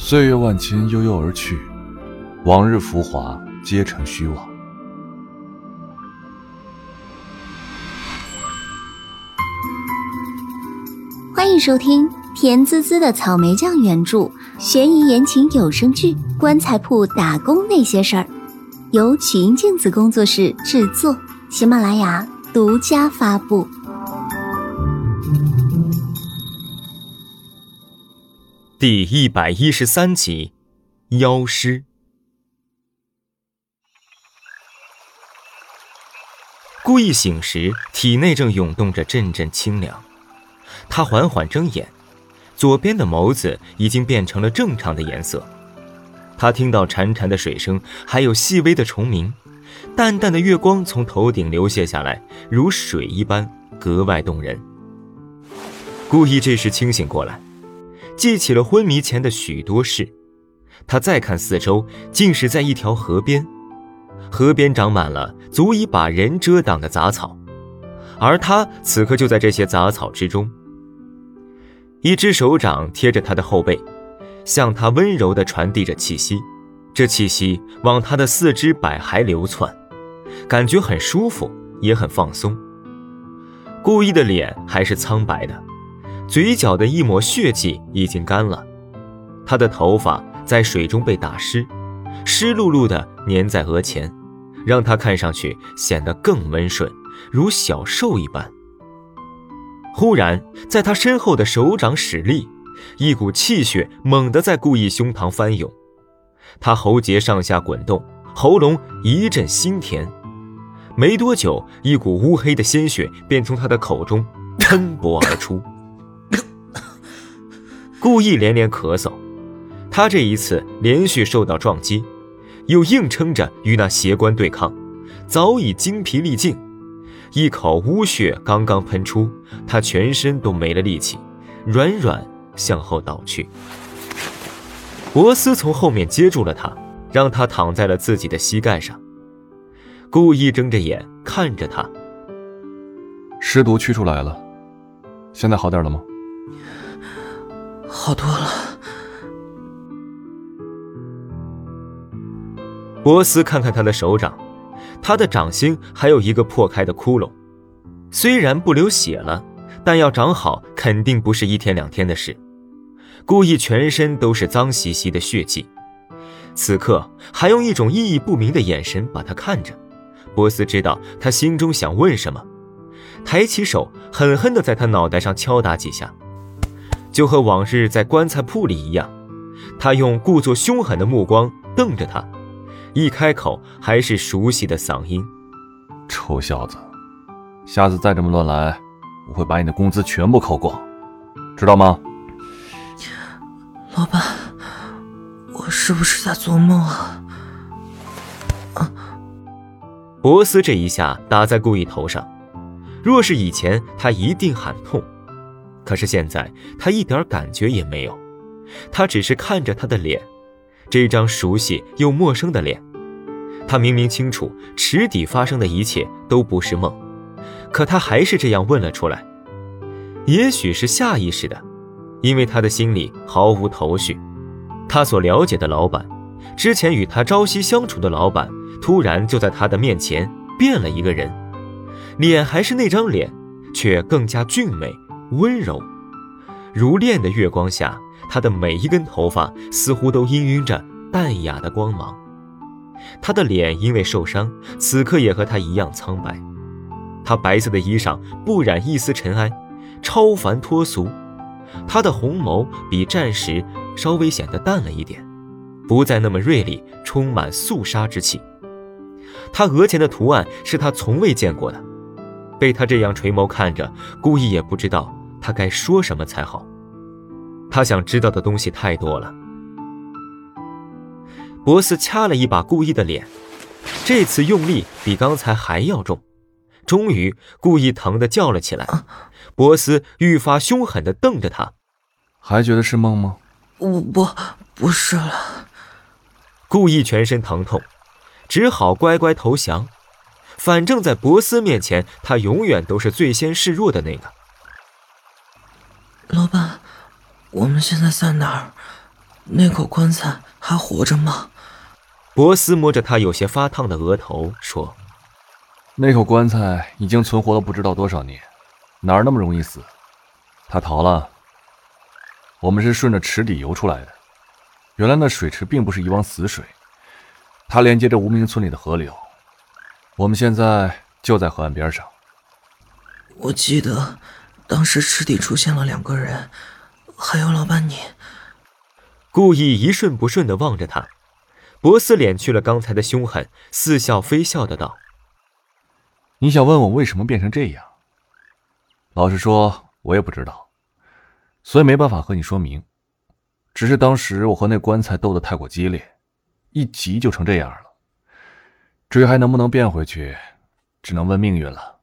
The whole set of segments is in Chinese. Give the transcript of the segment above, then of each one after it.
岁月万千，悠悠而去，往日浮华皆成虚妄。 欢迎收听甜滋滋的草莓酱原著悬疑言情有声剧《棺材铺打工那些事儿》，由曲音镜子工作室制作，喜马拉雅独家发布。 第113集，妖师。顾逸醒时，体内正涌动着阵阵清凉。他缓缓睁眼，左边的眸子已经变成了正常的颜色。他听到潺潺的水声，还有细微的虫鸣，淡淡的月光从头顶流泻下来，如水一般，格外动人。顾逸这时清醒过来，记起了昏迷前的许多事。他再看四周，竟是在一条河边，河边长满了足以把人遮挡的杂草，而他此刻就在这些杂草之中。一只手掌贴着他的后背，向他温柔地传递着气息，这气息往他的四肢百骸流窜，感觉很舒服，也很放松。顾逸的脸还是苍白的，嘴角的一抹血迹已经干了，他的头发在水中被打湿，湿漉漉的粘在额前，让他看上去显得更温顺，如小兽一般。忽然在他身后的手掌使力，一股气血猛地在顾逸胸膛翻涌，他喉结上下滚动，喉咙一阵腥甜。没多久，一股乌黑的鲜血便从他的口中喷薄而出。顾逸连连咳嗽，他这一次连续受到撞击，又硬撑着与那邪官对抗，早已精疲力尽。一口污血刚刚喷出，他全身都没了力气，软软向后倒去。博斯从后面接住了他，让他躺在了自己的膝盖上。顾逸睁着眼看着他。 尸毒驱出来了，现在好点了吗？ 好多了。 博斯看看他的手掌，他的掌心还有一个破开的窟窿，虽然不流血了，但要长好肯定不是一天两天的事。顾逸全身都是脏兮兮的血迹，此刻还用一种意义不明的眼神把他看着。博斯知道他心中想问什么，抬起手狠狠地在他脑袋上敲打几下，就和往日在棺材铺里一样。他用故作凶狠的目光瞪着他，一开口还是熟悉的嗓音： 臭小子，下次再这么乱来，我会把你的工资全部扣光，知道吗？ 老板，我是不是在做梦啊？ 博斯这一下打在顾逸头上，若是以前他一定喊痛，可是现在他一点感觉也没有，他只是看着他的脸，这张熟悉又陌生的脸。他明明清楚池底发生的一切都不是梦，可他还是这样问了出来。也许是下意识的，因为他的心里毫无头绪。他所了解的老板，之前与他朝夕相处的老板，突然就在他的面前变了一个人，脸还是那张脸，却更加俊美温柔。如炼的月光下，他的每一根头发似乎都氤氲着淡雅的光芒。他的脸因为受伤，此刻也和他一样苍白。他白色的衣裳不染一丝尘埃，超凡脱俗。他的红眸比战时稍微显得淡了一点，不再那么锐利，充满肃杀之气。他额前的图案是他从未见过的，被他这样垂眸看着，顾逸也不知道他该说什么才好。他想知道的东西太多了。博斯掐了一把顾逸的脸，这次用力比刚才还要重。终于顾逸疼得叫了起来，博斯愈发凶狠地瞪着他。 还觉得是梦吗？ 不是了。 顾逸全身疼痛，只好乖乖投降。反正在博斯面前，他永远都是最先示弱的那个。 老板，我们现在在哪儿？ 那口棺材还活着吗？ 博斯摸着他有些发烫的额头说： 那口棺材已经存活了不知道多少年，哪儿那么容易死？他逃了。我们是顺着池底游出来的，原来那水池并不是一汪死水，它连接着无名村里的河流。我们现在就在河岸边上。 我记得当时池底出现了2个人，还有老伴你。 故意一瞬不瞬地望着他，博斯敛去了刚才的凶狠，似笑非笑的道： 你想问我为什么变成这样？老实说，我也不知道，所以没办法和你说明。只是当时我和那棺材斗得太过激烈，一急就成这样了。至于还能不能变回去，只能问命运了。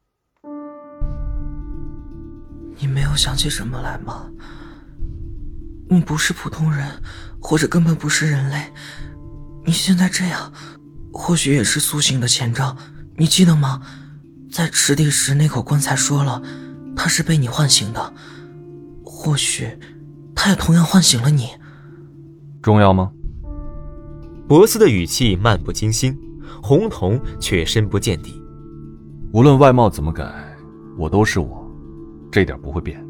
你没有想起什么来吗？你不是普通人，或者根本不是人类。你现在这样，或许也是苏醒的前兆。你记得吗？在池底时，那口棺材说了，他是被你唤醒的。或许，他也同样唤醒了你。 重要吗？ 博斯的语气漫不经心，红瞳却深不见底。 无论外貌怎么改，我都是我，这点不会变。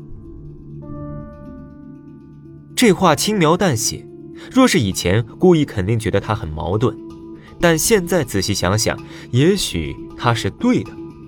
这话轻描淡写，若是以前，故意肯定觉得他很矛盾，但现在仔细想想，也许他是对的。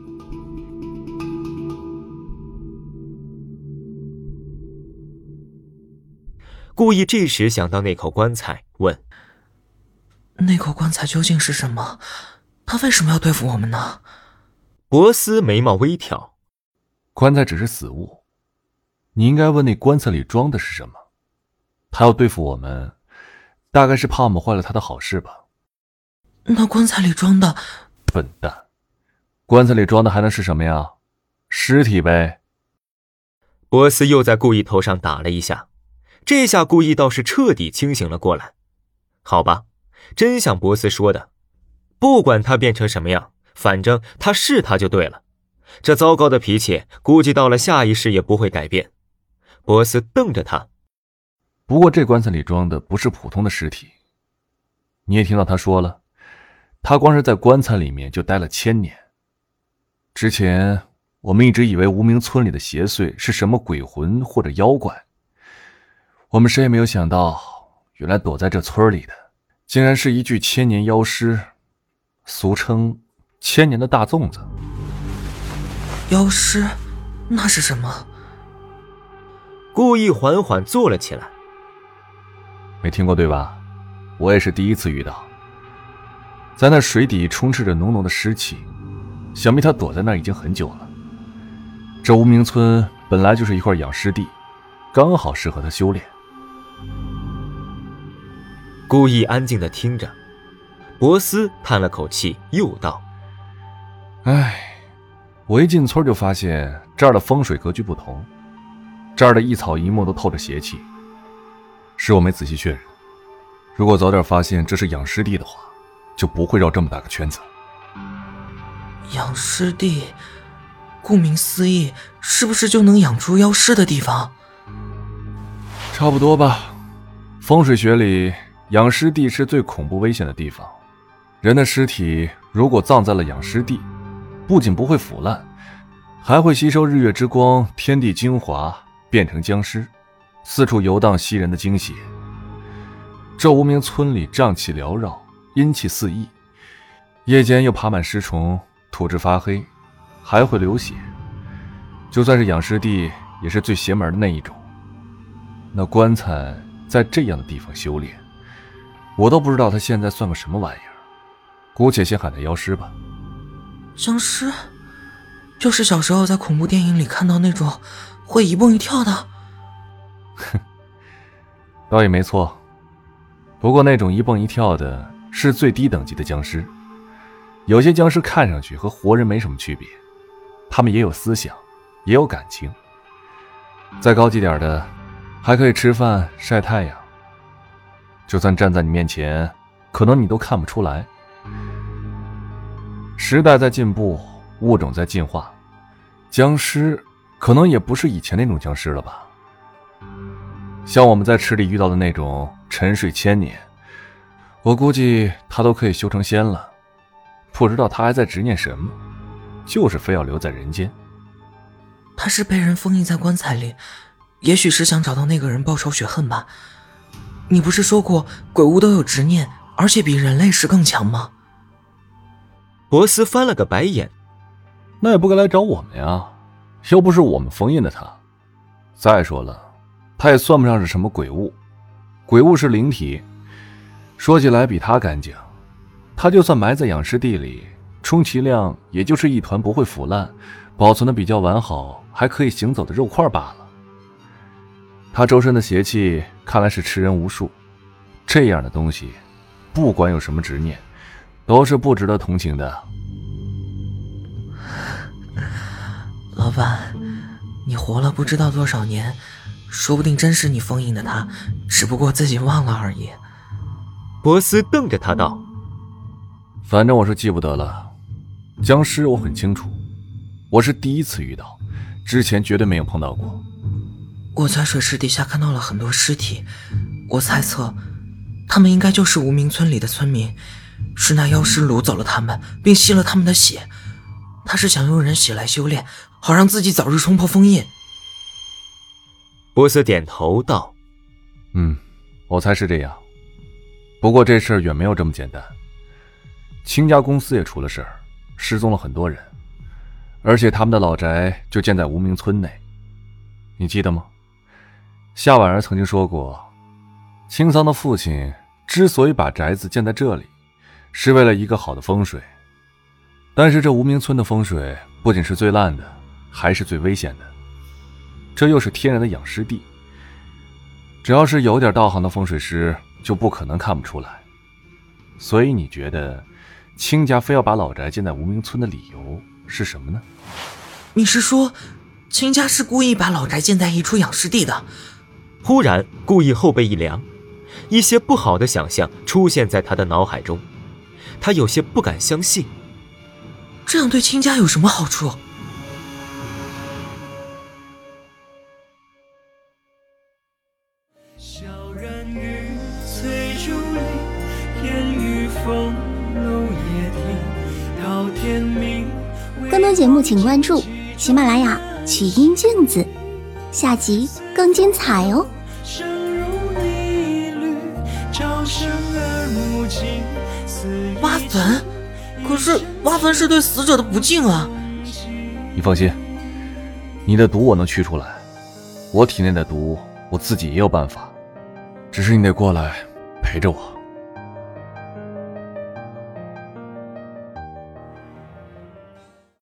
故意这时想到那口棺材，问： 那口棺材究竟是什么？他为什么要对付我们呢？ 博斯眉毛微挑： 棺材只是死物，你应该问那棺材里装的是什么。他要对付我们，大概是怕我们坏了他的好事吧。 那棺材里装的…… 笨蛋，棺材里装的还能是什么呀？尸体呗。 博斯又在故意头上打了一下，这下故意倒是彻底清醒了过来。好吧，真像博斯说的，不管他变成什么样，反正他是他就对了。这糟糕的脾气估计到了下一世也不会改变。博斯瞪着他。 不过这棺材里装的不是普通的尸体，你也听到他说了，他光是在棺材里面就待了1000年。之前我们一直以为无名村里的邪祟是什么鬼魂或者妖怪，我们谁也没有想到，原来躲在这村里的竟然是一具1000年妖尸，俗称1000年的大粽子。 妖尸？那是什么？ 故意缓缓坐了起来。 没听过对吧？我也是第一次遇到。在那水底充斥着浓浓的湿气，想必他躲在那儿已经很久了。这无名村本来就是一块养尸地，刚好适合他修炼。 故意安静地听着，博斯叹了口气，又道： 唉，我一进村就发现这儿的风水格局不同，这儿的一草一木都透着邪气。是我没仔细确认，如果早点发现这是养尸地的话，就不会绕这么大个圈子。 养尸地，顾名思义，是不是就能养出妖尸的地方？ 差不多吧。风水学里，养尸地是最恐怖危险的地方。人的尸体如果葬在了养尸地，不仅不会腐烂，还会吸收日月之光、天地精华，变成僵尸，四处游荡吸人的精血。这无名村里瘴气缭绕，阴气四溢，夜间又爬满尸虫，土质发黑，还会流血。就算是养尸地，也是最邪门的那一种。那棺材在这样的地方修炼，我都不知道他现在算个什么玩意儿，姑且先喊他妖尸吧。 僵尸？就是小时候在恐怖电影里看到那种会一蹦一跳的？ 哼，倒也没错。不过那种一蹦一跳的是最低等级的僵尸，有些僵尸看上去和活人没什么区别，他们也有思想，也有感情。再高级点的，还可以吃饭晒太阳，就算站在你面前，可能你都看不出来。时代在进步，物种在进化，僵尸可能也不是以前那种僵尸了吧。 像我们在池里遇到的那种沉睡千年，我估计他都可以修成仙了。不知道他还在执念什么，就是非要留在人间。 他是被人封印在棺材里，也许是想找到那个人报仇雪恨吧。你不是说过鬼物都有执念，而且比人类是更强吗？ 博斯翻了个白眼。 那也不该来找我们呀，又不是我们封印的他。再说了，他也算不上是什么鬼物，鬼物是灵体，说起来比他干净。他就算埋在养尸地里，充其量也就是一团不会腐烂、保存的比较完好还可以行走的肉块罢了。他周身的邪气看来是吃人无数，这样的东西不管有什么执念，都是不值得同情的。 老板，你活了不知道多少年，说不定真是你封印的他，只不过自己忘了而已。 博斯瞪着他道： 反正我是记不得了，僵尸我很清楚，我是第一次遇到，之前绝对没有碰到过。 我在水池底下看到了很多尸体，我猜测他们应该就是无名村里的村民，是那妖尸掳走了他们，并吸了他们的血。他是想用人血来修炼，好让自己早日冲破封印。 博斯点头道： 我猜是这样。不过这事儿远没有这么简单，清家公司也出了事儿，失踪了很多人，而且他们的老宅就建在无名村内。你记得吗？夏婉儿曾经说过，青桑的父亲之所以把宅子建在这里，是为了一个好的风水。但是这无名村的风水不仅是最烂的，还是最危险的。这又是天然的养尸地，只要是有点道行的风水师就不可能看不出来。所以你觉得清家非要把老宅建在无名村的理由是什么呢？ 你是说清家是故意把老宅建在一处养尸地的？ 忽然故意后背一凉，一些不好的想象出现在他的脑海中，他有些不敢相信。 这样对清家有什么好处？ 小人雨翠竹林，烟雨风露也停，到天明。 更多节目请关注喜马拉雅曲音镜子，下集更精彩哦。 生如一缕，朝生而目镜， 挖坟？可是挖坟是对死者的不敬啊。 你放心，你的毒我能驱出来，我体内的毒我自己也有办法，只是你得过来陪着我。